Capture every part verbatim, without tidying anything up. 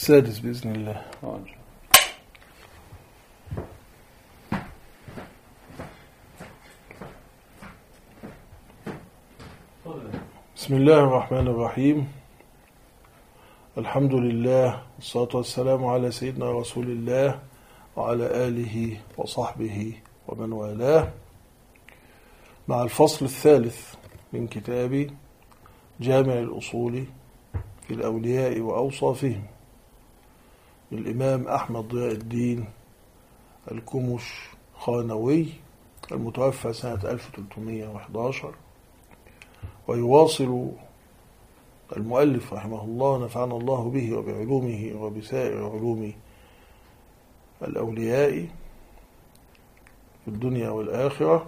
السادس بإذن الله. بسم الله الرحمن الرحيم. الحمد لله والصلاة والسلام على سيدنا رسول الله وعلى آله وصحبه ومن والاه، مع الفصل الثالث من كتاب جامع الأصول في الأولياء وأوصافهم للإمام أحمد ضياء الدين الكمش خانوي المتوفى سنة ألف وثلاثمائة وأحد عشر. ويواصل المؤلف رحمه الله نفعنا الله به وبعلومه وبسائر علوم الأولياء في الدنيا والآخرة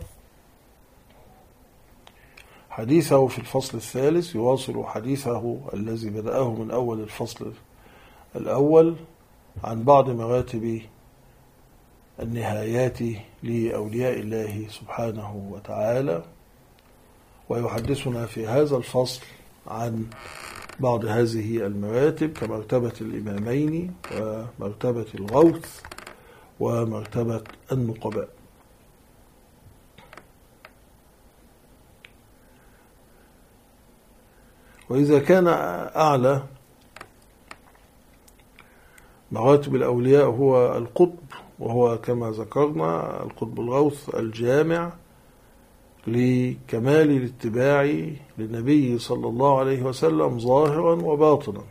حديثه في الفصل الثالث. يواصل حديثه الذي بدأه من أول الفصل الأول عن بعض مراتب النهايات لأولياء الله سبحانه وتعالى، ويحدثنا في هذا الفصل عن بعض هذه المراتب كمرتبة الإمامين ومرتبة الغوث ومرتبة النقباء. وإذا كان أعلى مراتب الأولياء هو القطب، وهو كما ذكرنا القطب الغوث الجامع لكمال الاتباع للنبي صلى الله عليه وسلم ظاهرا وباطنا،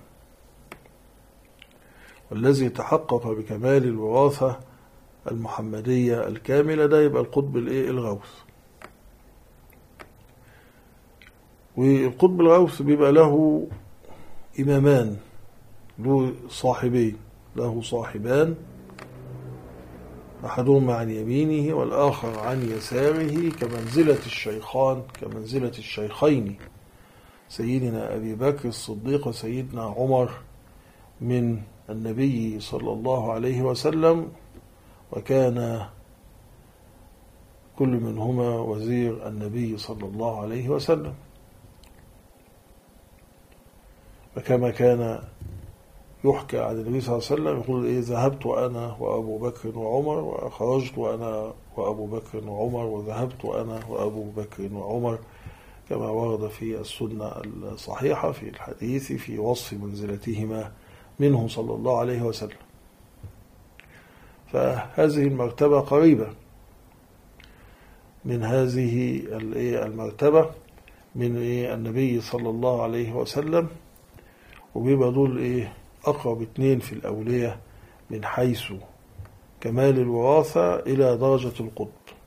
والذي تحقق بكمال الوراثة المحمدية الكاملة، ده يبقى القطب الغوث. والقطب الغوث بيبقى له إمامان، له صاحبين، له صاحبان، أحدهما عن يمينه والآخر عن يساره، كمنزلة الشيخان كمنزلة الشيخين سيدنا أبي بكر الصديق وسيدنا عمر من النبي صلى الله عليه وسلم، وكان كل منهما وزير النبي صلى الله عليه وسلم. وكما كان يحكى عن النبي صلى الله عليه وسلم يقول إيه: ذهبت أنا وأبو بكر وعمر، وخرجت أنا وأبو بكر وعمر، وذهبت أنا وأبو بكر وعمر، كما ورد في السنة الصحيحة في الحديث في وصف منزلتهما منه صلى الله عليه وسلم. فهذه المرتبة قريبة من هذه المرتبة من النبي صلى الله عليه وسلم، وبيبقى دول إيه أقرب اثنين في الأولياء من حيث كمال الوراثة إلى درجة القطب.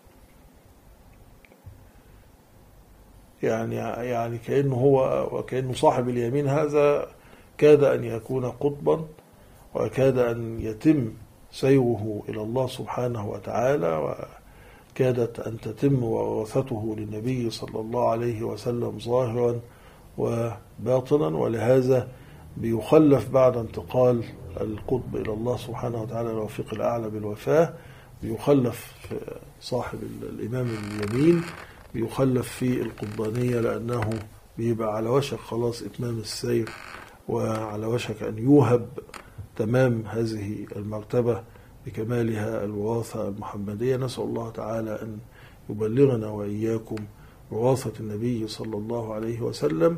يعني يعني كأنه هو وكأنه صاحب اليمين هذا كاد أن يكون قطبا، وكاد أن يتم سيره إلى الله سبحانه وتعالى، وكادت أن تتم وراثته للنبي صلى الله عليه وسلم ظاهرا وباطنا. ولهذا بيخلف بعد انتقال القطب إلى الله سبحانه وتعالى الرفيق الأعلى بالوفاة، بيخلف صاحب الإمام اليمين، بيخلف في القطبانية، لأنه بيبقى على وشك خلاص إتمام السير، وعلى وشك أن يوهب تمام هذه المرتبة بكمالها الوراثة المحمدية. نسأل الله تعالى أن يبلغنا وإياكم وراثة النبي صلى الله عليه وسلم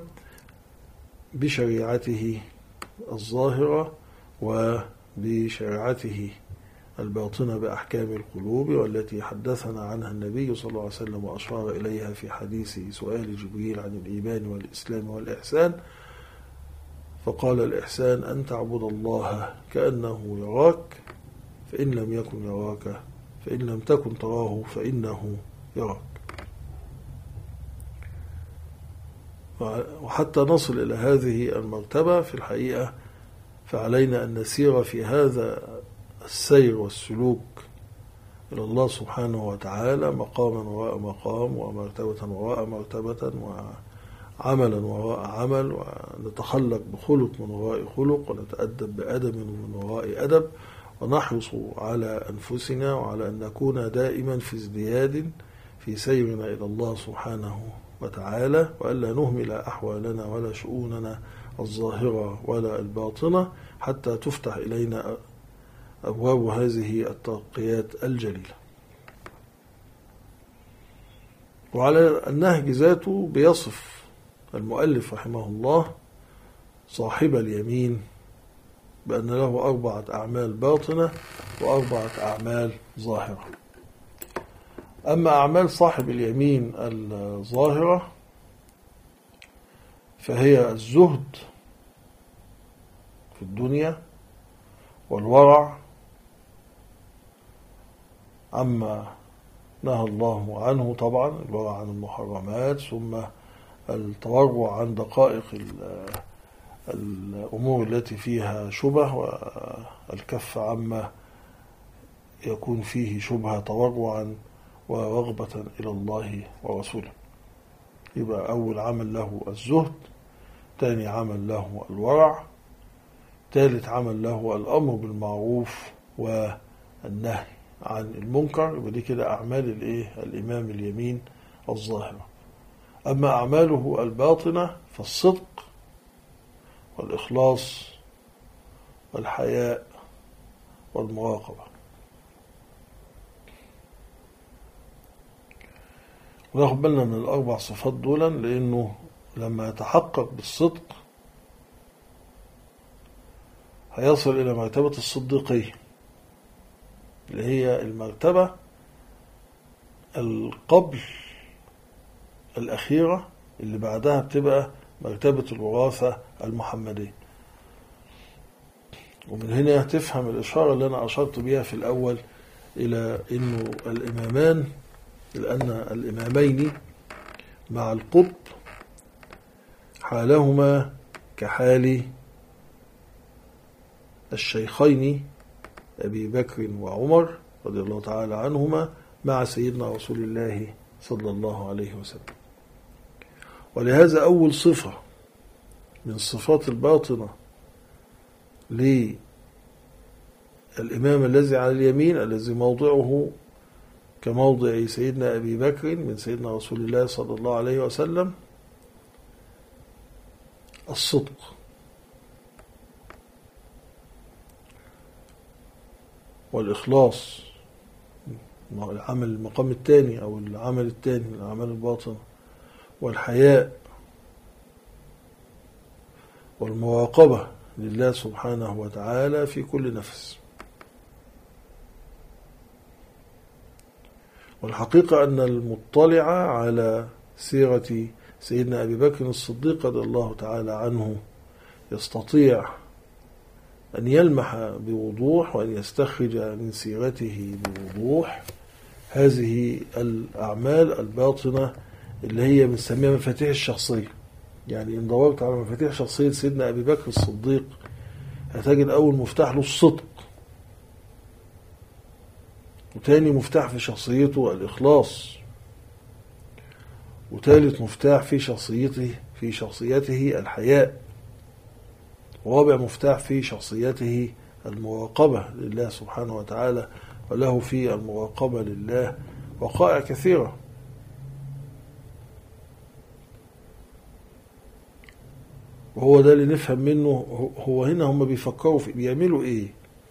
بشريعته الظاهرة وبشريعته الباطنة بأحكام القلوب، والتي حدثنا عنها النبي صلى الله عليه وسلم وأشار إليها في حديث سؤال جبريل عن الإيمان والإسلام والإحسان، فقال: الإحسان أن تعبد الله كأنه يراك، فإن لم يكن يراك فإن لم تكن تراه فإنه يراك. وحتى نصل إلى هذه المرتبة في الحقيقة فعلينا أن نسير في هذا السير والسلوك إلى الله سبحانه وتعالى مقاما وراء مقام، ومرتبة وراء مرتبة، وعملا وراء عمل، ونتخلق بخلق من وراء خلق، ونتأدب بأدب من وراء أدب، ونحرص على أنفسنا وعلى أن نكون دائما في ازدياد في سيرنا إلى الله سبحانه وتعالى، وألا نهمل أحوالنا ولا شؤوننا الظاهرة ولا الباطنة حتى تفتح إلينا أبواب هذه الترقيات الجليلة. وعلى النهج ذاته بيصف المؤلف رحمه الله صاحب اليمين بأن له أربعة أعمال باطنة وأربعة أعمال ظاهرة. أما أعمال صاحب اليمين الظاهرة فهي الزهد في الدنيا والورع عما نهى الله عنه، طبعا الورع عن المحرمات، ثم التورع عن دقائق الأمور التي فيها شبه، والكف عما يكون فيه شبهة تورعا ورغبة إلى الله ورسوله. يبقى أول عمل له الزهد، ثاني عمل له الورع، ثالث عمل له الأمر بالمعروف والنهي عن المنكر. يبقى دي كده أعمال الإيه؟ الإمام اليمين الظاهرة. أما أعماله الباطنة فالصدق والإخلاص والحياء والمراقبة. وناخد بالنا من الأربع صفات دولا، لأنه لما يتحقق بالصدق هيصل إلى مرتبة الصديقية، اللي هي المرتبة القبل الأخيرة اللي بعدها بتبقى مرتبة الوراثة المحمدية. ومن هنا تفهم الإشارة اللي أنا أشرت بها في الأول إلى أنه الإمامان، لأن الإمامين مع القطب حالهما كحال الشيخين أبي بكر وعمر رضي الله تعالى عنهما مع سيدنا رسول الله صلى الله عليه وسلم. ولهذا أول صفة من صفات الباطنة للإمام الذي على اليمين، الذي موضعه كموضع سيدنا أبي بكر من سيدنا رسول الله صلى الله عليه وسلم، الصدق. والإخلاص العمل المقام الثاني أو العمل الثاني من الأعمال الباطنة، والحياء والمراقبة لله سبحانه وتعالى في كل نفس. والحقيقة أن المطلع على سيرة سيدنا أبي بكر الصديق رضي الله تعالى عنه يستطيع أن يلمح بوضوح وأن يستخرج من سيرته بوضوح هذه الأعمال الباطنة اللي هي بنسميها مفاتيح الشخصية. يعني إن دورت على مفاتيح شخصية سيدنا أبي بكر الصديق هتجد أول مفتاح له الصدق، وتاني مفتاح في شخصيته الإخلاص، وثالث مفتاح في شخصيته في شخصيته الحياء، ورابع مفتاح في شخصيته المراقبة لله سبحانه وتعالى، وله في المراقبة لله وقائع كثيرة. وهو ده اللي نفهم منه. هو هنا هم بيفكروا في بيعملوا ايه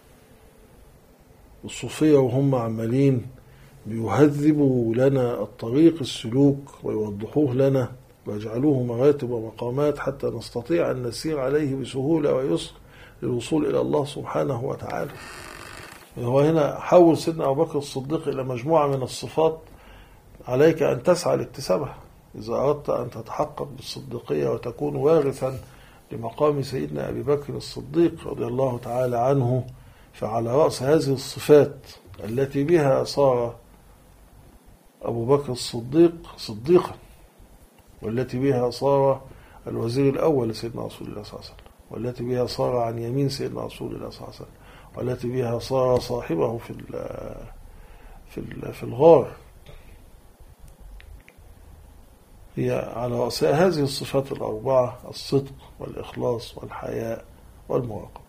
الصوفية وهم عمالين بيهذبوا لنا الطريق السلوك ويوضحوه لنا ويجعلوه مراتب ومقامات حتى نستطيع أن نسير عليه بسهولة ويسر للوصول إلى الله سبحانه وتعالى. هو هنا حول سيدنا أبو بكر الصديق إلى مجموعة من الصفات عليك أن تسعى لاكتسابها إذا أردت أن تتحقق بالصديقية وتكون وارثا لمقام سيدنا أبي بكر الصديق رضي الله تعالى عنه. فعلى رأس هذه الصفات التي بها صار أبو بكر الصديق صديقا، والتي بها صار الوزير الأول لسيدنا رسول الله صلى الله عليه وسلم، والتي بها صار عن يمين سيدنا رسول الله صلى الله عليه وسلم، والتي بها صار صاحبه في في في الغار، هي على رأس هذه الصفات الأربعة: الصدق والإخلاص والحياء والمراقبة.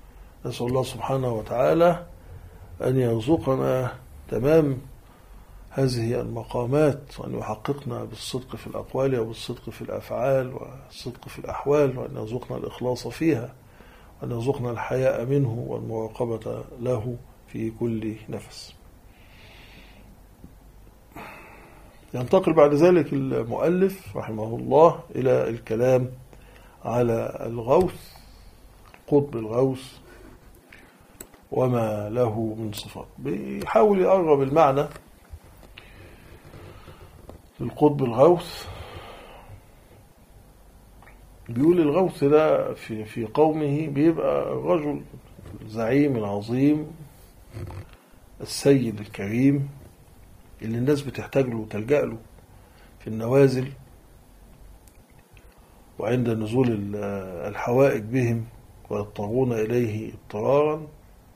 نسأل الله سبحانه وتعالى أن يرزقنا تمام هذه المقامات، وأن يحققنا بالصدق في الأقوال وبالصدق في الأفعال والصدق في الأحوال، وأن يرزقنا الإخلاص فيها، وأن يرزقنا الحياء منه والمراقبة له في كل نفس. ينتقل بعد ذلك المؤلف رحمه الله إلى الكلام على الغوث، قطب الغوث وما له من صفات. بيحاول يقرب المعنى للقطب الغوث. بيقول الغوث ده في في قومه بيبقى الرجل الزعيم العظيم السيد الكريم اللي الناس بتحتاج له وتلجأ له في النوازل وعند نزول الحوائج بهم ويضطرون إليه اضطرارا،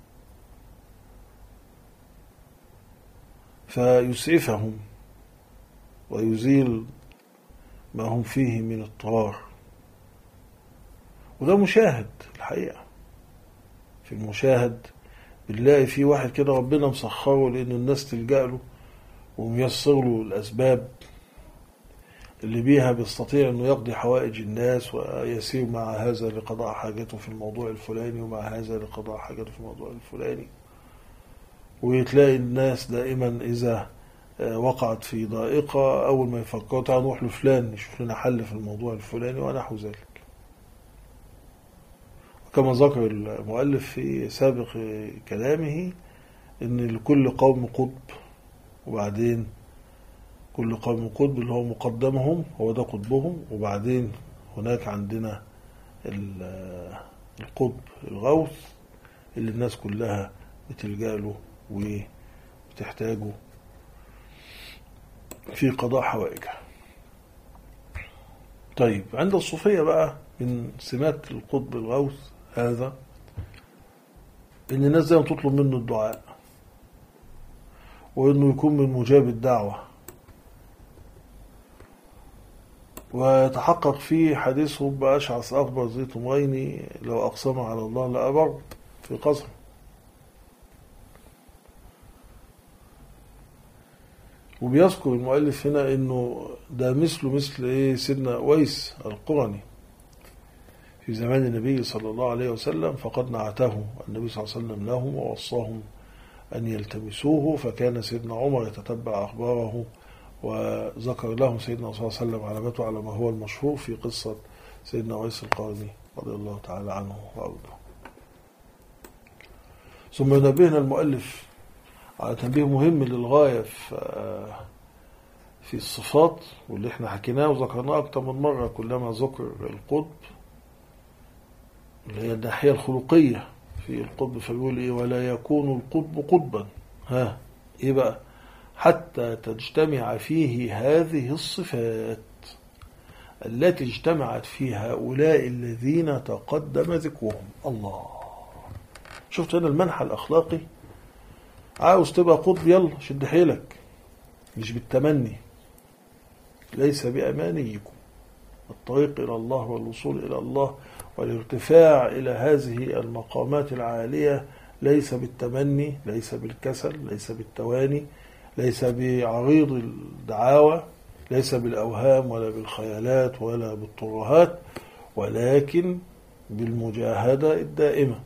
فيسعفهم ويزيل ما هم فيه من اضطرار. وده مشاهد الحقيقة. في المشاهد بنلاقي في واحد كده ربنا مسخره لأن الناس تلجأ له وميسر له الأسباب اللي بيها بيستطيع أنه يقضي حوائج الناس ويسير مع هذا لقضاء حاجته في الموضوع الفلاني ومع هذا لقضاء حاجته في الموضوع الفلاني. وتلاقي الناس دائما إذا وقعت في ضائقة أول ما يفكروا تعالوا نروح لفلان نشوف لنا حل في الموضوع الفلاني ونحو ذلك. وكما ذكر المؤلف في سابق كلامه إن لكل قوم قطب، وبعدين كل قوم قطب اللي هو مقدمهم هو ده قطبهم، وبعدين هناك عندنا القطب الغوث اللي الناس كلها بتلجأ له وبتحتاجه في قضاء حوائجها. طيب عند الصوفية بقى من سمات القطب الغوث هذا إن الناس دايما تطلب منه الدعاء، وإنه يكون من مجاب الدعوة، ويتحقق فيه حديث رب أشعث أغبر ذي طمرين لو أقسم على الله لأبر في قسم. وبيذكر المؤلف هنا إنه ده مثله مثل إيه سيدنا أويس القرني في زمان النبي صلى الله عليه وسلم، فقد نعته النبي صلى الله عليه وسلم لهم ووصاهم أن يلتمسوه، فكان سيدنا عمر يتتبع أخباره وذكر لهم سيدنا صلى الله عليه وسلم علامته على ما هو المشهور في قصة سيدنا أويس القرني رضي الله تعالى عنه وأرضاه. ثم ينبهنا المؤلف على تنبيه مهم للغاية في الصفات، واللي احنا حكيناه وذكرناه أكتر من مرة كلما ذكر القطب، اللي هي الناحية الخلقية في القطب. فبيقول إيه ولا يكون القطب قطبا ها إيه بقى حتى تجتمع فيه هذه الصفات التي اجتمعت في هؤلاء الذين تقدم ذكرهم. الله، شفت هنا المنحى الأخلاقي. عاوز تبقى قطب يلا شد حيلك، مش بالتمني، ليس بأمانيكم. الطريق إلى الله والوصول إلى الله والارتفاع إلى هذه المقامات العالية ليس بالتمني، ليس بالكسل، ليس بالتواني، ليس بعريض الدعاوى، ليس بالأوهام ولا بالخيالات ولا بالترهات، ولكن بالمجاهدة الدائمة.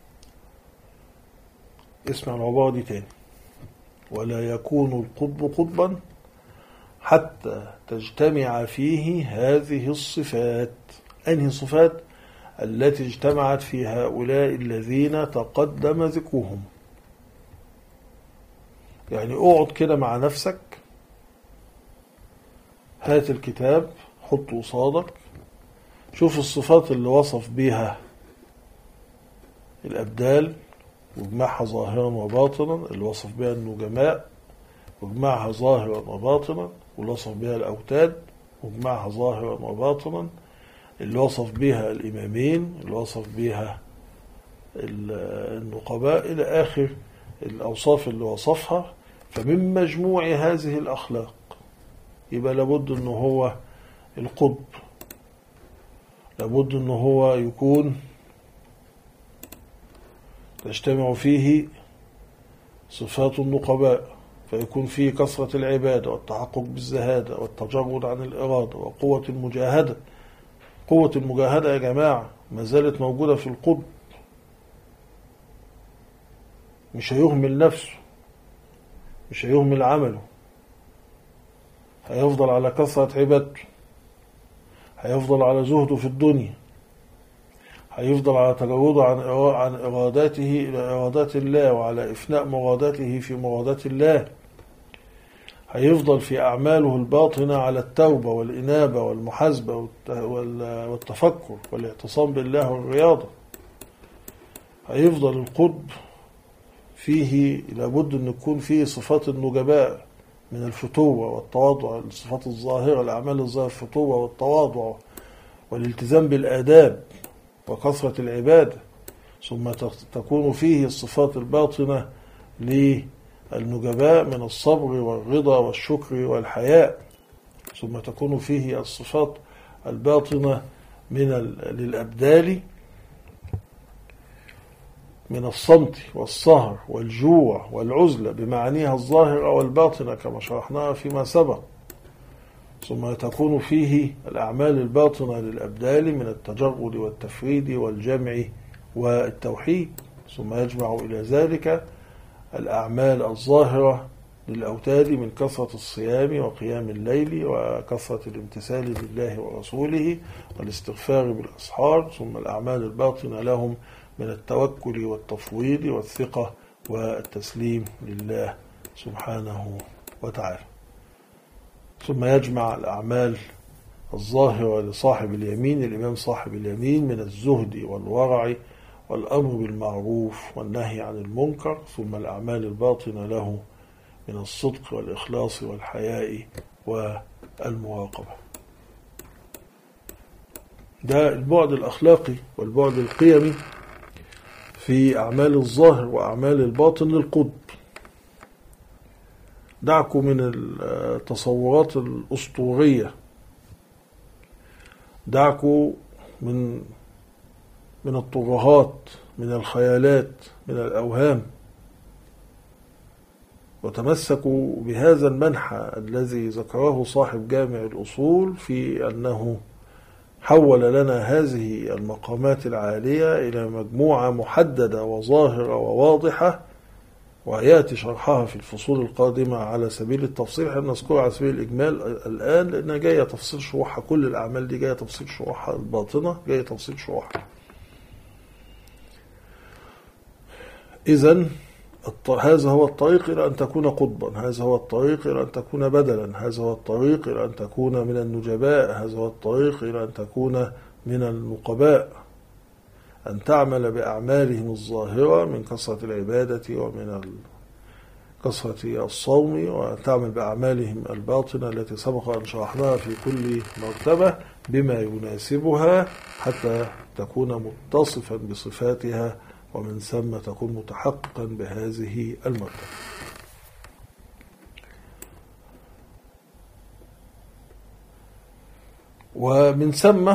اسمع العبارة دي تاني، ولا يكون القطب قطبا حتى تجتمع فيه هذه الصفات. أنهي صفات؟ التي اجتمعت في هؤلاء الذين تقدم ذكرهم. يعني اقعد كده مع نفسك، هات الكتاب حطه قصادك، شوف الصفات اللي وصف بيها الأبدال واجمعها ظاهرا وباطنا، اللي وصف بها النجماء واجمعها ظاهرا وباطنا، واللي وصف بها الأوتاد واجمعها ظاهرا وباطنا، اللي وصف بها الإمامين، اللي وصف بها النقباء، إلى آخر الأوصاف اللي وصفها. فمن مجموع هذه الأخلاق يبقى لابد أنه هو القطب، لابد أنه هو يكون تجتمع فيه صفات النقباء، فيكون فيه كثرة العبادة والتحقق بالزهادة والتجرد عن الإرادة وقوة المجاهدة. قوة المجاهدة يا جماعة ما زالت موجودة في القطب، مش هيهمل نفسه، مش هيهمل عمله، هيفضل على كثرة عبادته، هيفضل على زهده في الدنيا، هيفضل على تجرده عن عن إراداته إلى إرادات الله، وعلى إفناء مراداته في مرادات الله. هيفضل في أعماله الباطنة على التوبة والإنابة والمحاسبة والتفكر والاعتصام بالله والرياضة. هيفضل القطب فيه لابد أن يكون فيه صفات النجباء من الفتوة والتواضع، الصفات الظاهرة، الأعمال الظاهرة، الفتوة والتواضع والالتزام بالآداب وكثرة العبادة. ثم تكون فيه الصفات الباطنة للنجباء من الصبر والرضا والشكر والحياء. ثم تكون فيه الصفات الباطنة من للأبدال من الصمت والسهر والجوع والعزلة بمعانيها الظاهرة والباطنة كما شرحناها فيما سبق. ثم تكون فيه الأعمال الباطنة للأبدال من التجرد والتفريد والجمع والتوحيد. ثم يجمع إلى ذلك الأعمال الظاهرة للأوتاد من كثرة الصيام وقيام الليل وكثرة الامتثال لله ورسوله والاستغفار بالأسحار. ثم الأعمال الباطنة لهم من التوكل والتفويض والثقة والتسليم لله سبحانه وتعالى. ثم يجمع الأعمال الظاهرة لصاحب اليمين، الإمام صاحب اليمين، من الزهد والورع والأمر بالمعروف والنهي عن المنكر. ثم الأعمال الباطنة له من الصدق والإخلاص والحياء والمراقبة. ده البعد الأخلاقي والبعد القيمي في أعمال الظاهر وأعمال الباطن للقطب. دعكم من التصورات الأسطورية، دعكم من من الترهات، من الخيالات، من الأوهام، وتمسكوا بهذا المنحى الذي ذكره صاحب جامع الأصول في أنه حول لنا هذه المقامات العالية إلى مجموعة محددة وظاهرة وواضحة، ويأتي شرحها في الفصول القادمة على سبيل التفصيل. احنا بنذكرها على سبيل الإجمال الآن لأنها جاية تفصيل شروحها، كل الأعمال دي جاية تفصيل شروحها الباطنة، جاية تفصيل شروحها. إذن هذا هو الطريق إلى أن تكون قطبا، هذا هو الطريق إلى أن تكون بدلا، هذا هو الطريق إلى أن تكون من النجباء، هذا هو الطريق إلى أن تكون من النقباء، أن تعمل بأعمالهم الظاهرة من كثرة العبادة ومن كثرة الصوم، وتعمل بأعمالهم الباطنة التي سبق أن شرحناها في كل مرتبة بما يناسبها حتى تكون متصفا بصفاتها، ومن ثم تكون متحققا بهذه المرتبة. ومن ثم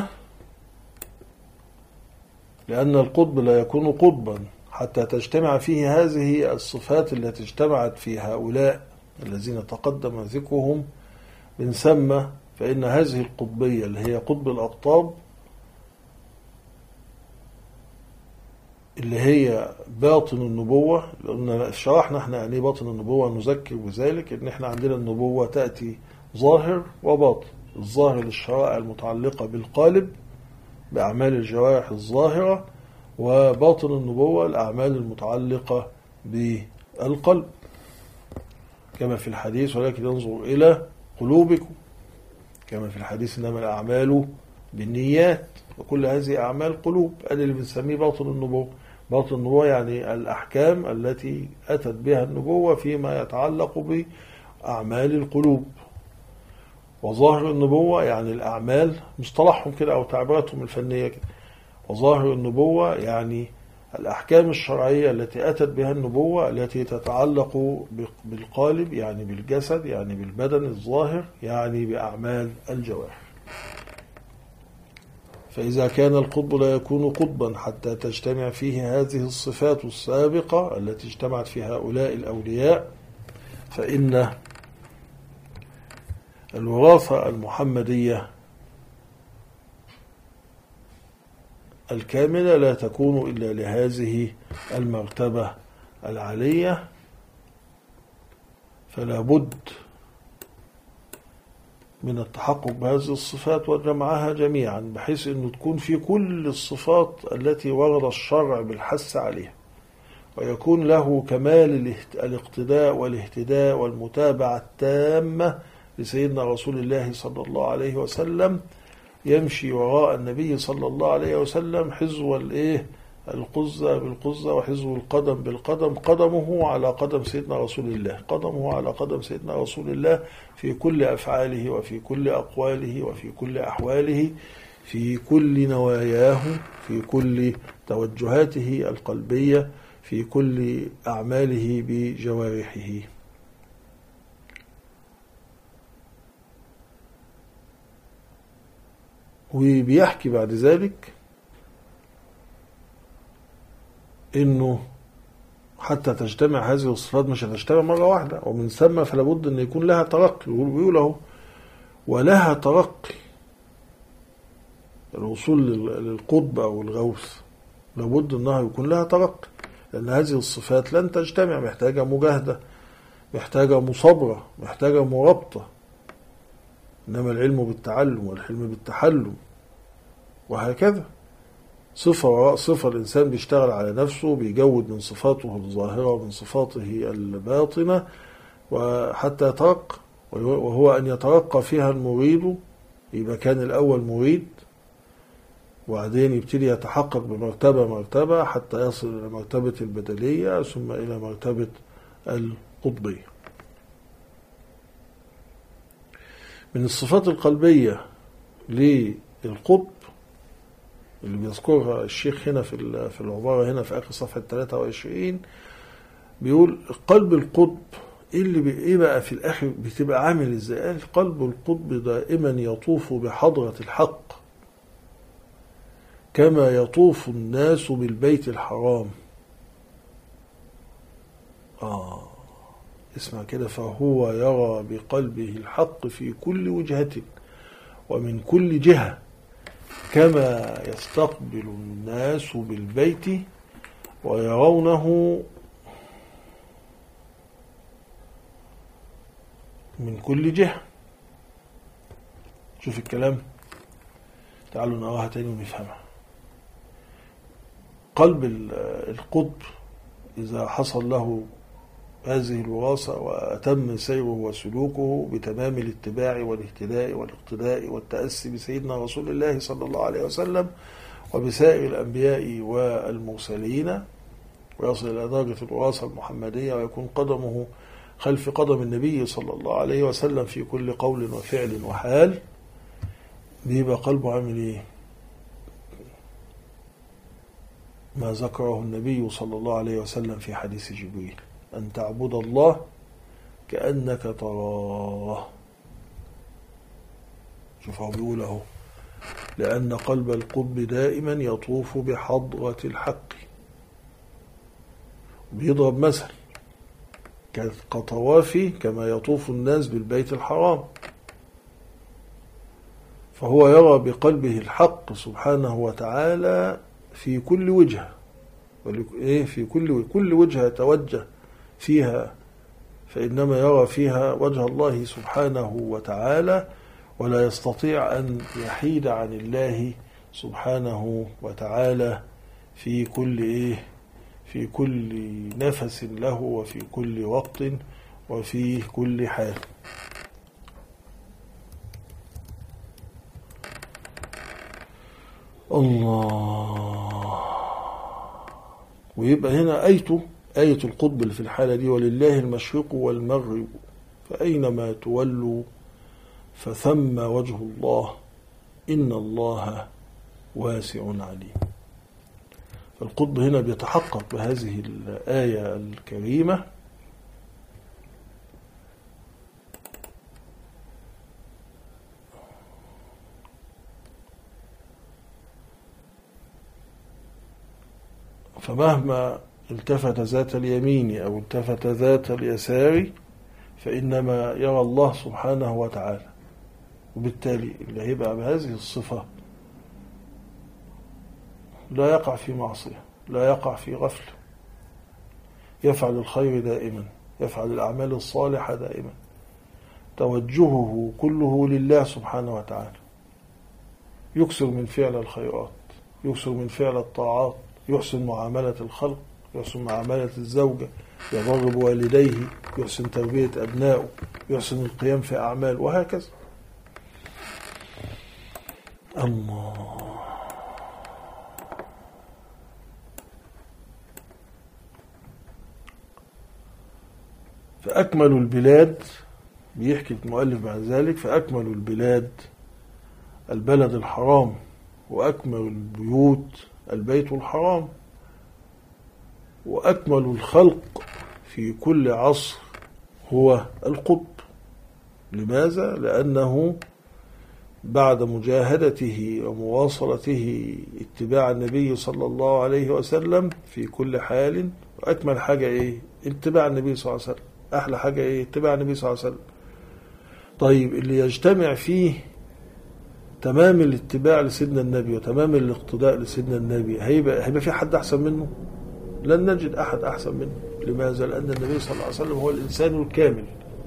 لأن القطب لا يكون قطبا حتى تجتمع فيه هذه الصفات التي اجتمعت في هؤلاء الذين تقدم ذكرهم، من ثم فإن هذه القطبية اللي هي قطب الأقطاب اللي هي باطن النبوة، لأن شرحنا احنا يعني باطن النبوة، نذكر بذلك ان احنا عندنا النبوة تأتي ظاهر وباطن. الظاهر للشرائع المتعلقة بالقالب بأعمال الجوارح الظاهرة، وباطن النبوة الأعمال المتعلقة بالقلب كما في الحديث ولكن ينظر إلى قلوبكم، كما في الحديث إنما الأعمال بالنيات، وكل هذه أعمال قلوب. هذا اللي بنسميه باطن النبوة. باطن النبوة يعني الأحكام التي أتت بها النبوة فيما يتعلق بأعمال القلوب. وظاهر النبوة يعني الأعمال، مصطلحهم كده أو تعبيراتهم الفنية كده. وظاهر النبوة يعني الأحكام الشرعية التي أتت بها النبوة التي تتعلق بالقالب، يعني بالجسد، يعني بالبدن الظاهر، يعني بأعمال الجوارح. فإذا كان القطب لا يكون قطبا حتى تجتمع فيه هذه الصفات السابقة التي اجتمعت في هؤلاء الأولياء، فإن الوراثة المحمدية الكاملة لا تكون إلا لهذه المرتبة العالية، فلا بد من التحقق بهذه الصفات وجمعها جميعا، بحيث أنه تكون في كل الصفات التي ورد الشرع بالحث عليها، ويكون له كمال الاقتداء والاهتداء والمتابعة التامة لسيدنا رسول الله صلى الله عليه وسلم، يمشي وراء النبي صلى الله عليه وسلم حذو الايه القزة بالقزة وحذو القدم بالقدم، قدمه على قدم سيدنا رسول الله، قدمه على قدم سيدنا رسول الله في كل أفعاله وفي كل أقواله وفي كل أحواله، في كل نواياه، في كل توجهاته القلبية، في كل أعماله بجوارحه. وبيحكي بعد ذلك انه حتى تجتمع هذه الصفات مش هتجتمع مرة واحدة، ومن ثم فلا بد ان يكون لها ترقي، ويقول ولها ترقي الوصول للقطب او الغوث لابد انها يكون لها ترقي، لان هذه الصفات لن تجتمع، محتاجة مجاهدة، محتاجة مصابرة، محتاجة مرابطة، إنما العلم بالتعلم والحلم بالتحلم، وهكذا صفة وراء صفة. الإنسان بيشتغل على نفسه، بيجود من صفاته الظاهرة ومن صفاته الباطنة وحتى يترقى، وهو أن يترقى فيها المريد، يبقى كان الأول مريد وبعدين يبتدي يتحقق بمرتبة مرتبة حتى يصل إلى مرتبة البدلية ثم إلى مرتبة القطبية. من الصفات القلبية للقطب اللي بيذكرها الشيخ هنا في في العبارة هنا في آخر صفحة ثلاثة وعشرين، بيقول قلب القطب ايه اللي ايه بقى في الآخر بتبقى عامل ازاي؟ قال قلب القطب دائما يطوف بحضرة الحق كما يطوف الناس بالبيت الحرام. آه اسمع كده، فهو يرى بقلبه الحق في كل وجهة ومن كل جهة كما يستقبل الناس بالبيت ويرونه من كل جهة. شوف الكلام، تعالوا نقراها تاني ونفهمها. قلب القطب إذا حصل له هذه الوراثة وأتم سيره وسلوكه بتمام الاتباع والاهتداء والاقتداء والتأسي بسيدنا رسول الله صلى الله عليه وسلم وبسائر الأنبياء والمرسلين، ويصل إلى درجة الوراثة المحمدية ويكون قدمه خلف قدم النبي صلى الله عليه وسلم في كل قول وفعل وحال، بيبقى قلبه عامل ايه؟ ما ذكره النبي صلى الله عليه وسلم في حديث جبريل، أن تعبد الله كأنك تراه. شوف هو بيقول اهو، لأن قلب القطب دائما يطوف بحضرة الحق. بيضرب مثل كطوافي كما يطوف الناس بالبيت الحرام، فهو يرى بقلبه الحق سبحانه وتعالى في كل وجهة، في كل كل وجهة توجه فيها فإنما يرى فيها وجه الله سبحانه وتعالى، ولا يستطيع أن يحيد عن الله سبحانه وتعالى في كل إيه في كل نفس له وفي كل وقت وفي كل حال. الله. ويبقى هنا آيته آية القطب اللي في الحالة دي، ولله المشرق والمغرب فأينما تولوا فثم وجه الله إن الله واسع عليم. فالقطب هنا بيتحقق بهذه الآية الكريمة فمهما التفت ذات اليمين أو التفت ذات اليسار فإنما يرى الله سبحانه وتعالى. وبالتالي اللي هيبقى بهذه الصفة لا يقع في معصية، لا يقع في غفلة، يفعل الخير دائما، يفعل الأعمال الصالحة دائما، توجهه كله لله سبحانه وتعالى، يكثر من فعل الخيرات، يكثر من فعل الطاعات، يحسن معاملة الخلق، يحسن معاملة الزوجة، يبر بوالديه، يحسن تربية أبنائه، يحسن القيام في أعمال، وهكذا. الله. فأكمل البلاد، بيحكي المؤلف بعد ذلك، فأكمل البلاد البلد الحرام، وأكمل البيوت البيت الحرام، وأكمل الخلق في كل عصر هو القطب. لماذا؟ لأنه بعد مجاهدته ومواصلته اتباع النبي صلى الله عليه وسلم في كل حال، أكمل حاجة إيه؟ اتباع النبي صلى الله عليه وسلم. أحلى حاجة إيه؟ اتباع النبي صلى الله عليه وسلم. طيب اللي يجتمع فيه تمام الاتباع لسيدنا النبي وتمام الاقتداء لسيدنا النبي، هيبقى, هيبقى في حد أحسن منه؟ لن نجد أحد أحسن منه. لماذا؟ لأن النبي صلى الله عليه وسلم هو الإنسان الكامل،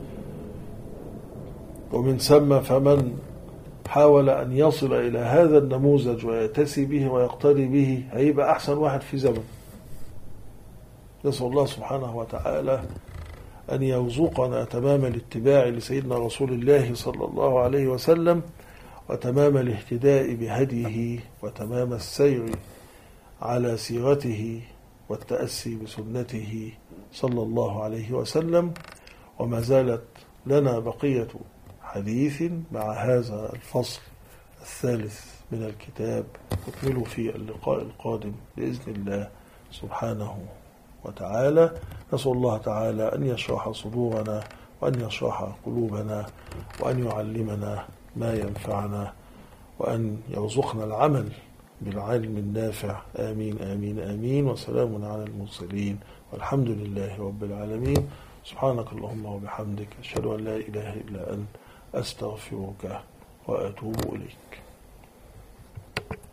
ومن ثم فمن حاول أن يصل إلى هذا النموذج ويتسي به ويقتدي به هيبقى أحسن واحد في زمن. نسأل الله سبحانه وتعالى أن يرزقنا تمام الاتباع لسيدنا رسول الله صلى الله عليه وسلم، وتمام الاهتداء بهديه، وتمام السير على سيرته، والتأسي بسنته صلى الله عليه وسلم. وما زالت لنا بقية حديث مع هذا الفصل الثالث من الكتاب، نكمل في اللقاء القادم بإذن الله سبحانه وتعالى. نسأل الله تعالى أن يشرح صدورنا، وأن يشرح قلوبنا، وأن يعلمنا ما ينفعنا، وأن يرزقنا العمل بالعلم النافع. آمين آمين آمين. وسلام على المرسلين، والحمد لله رب العالمين. سبحانك اللهم وبحمدك، أشهد أن لا إله إلا أنت، أستغفرك وأتوب إليك.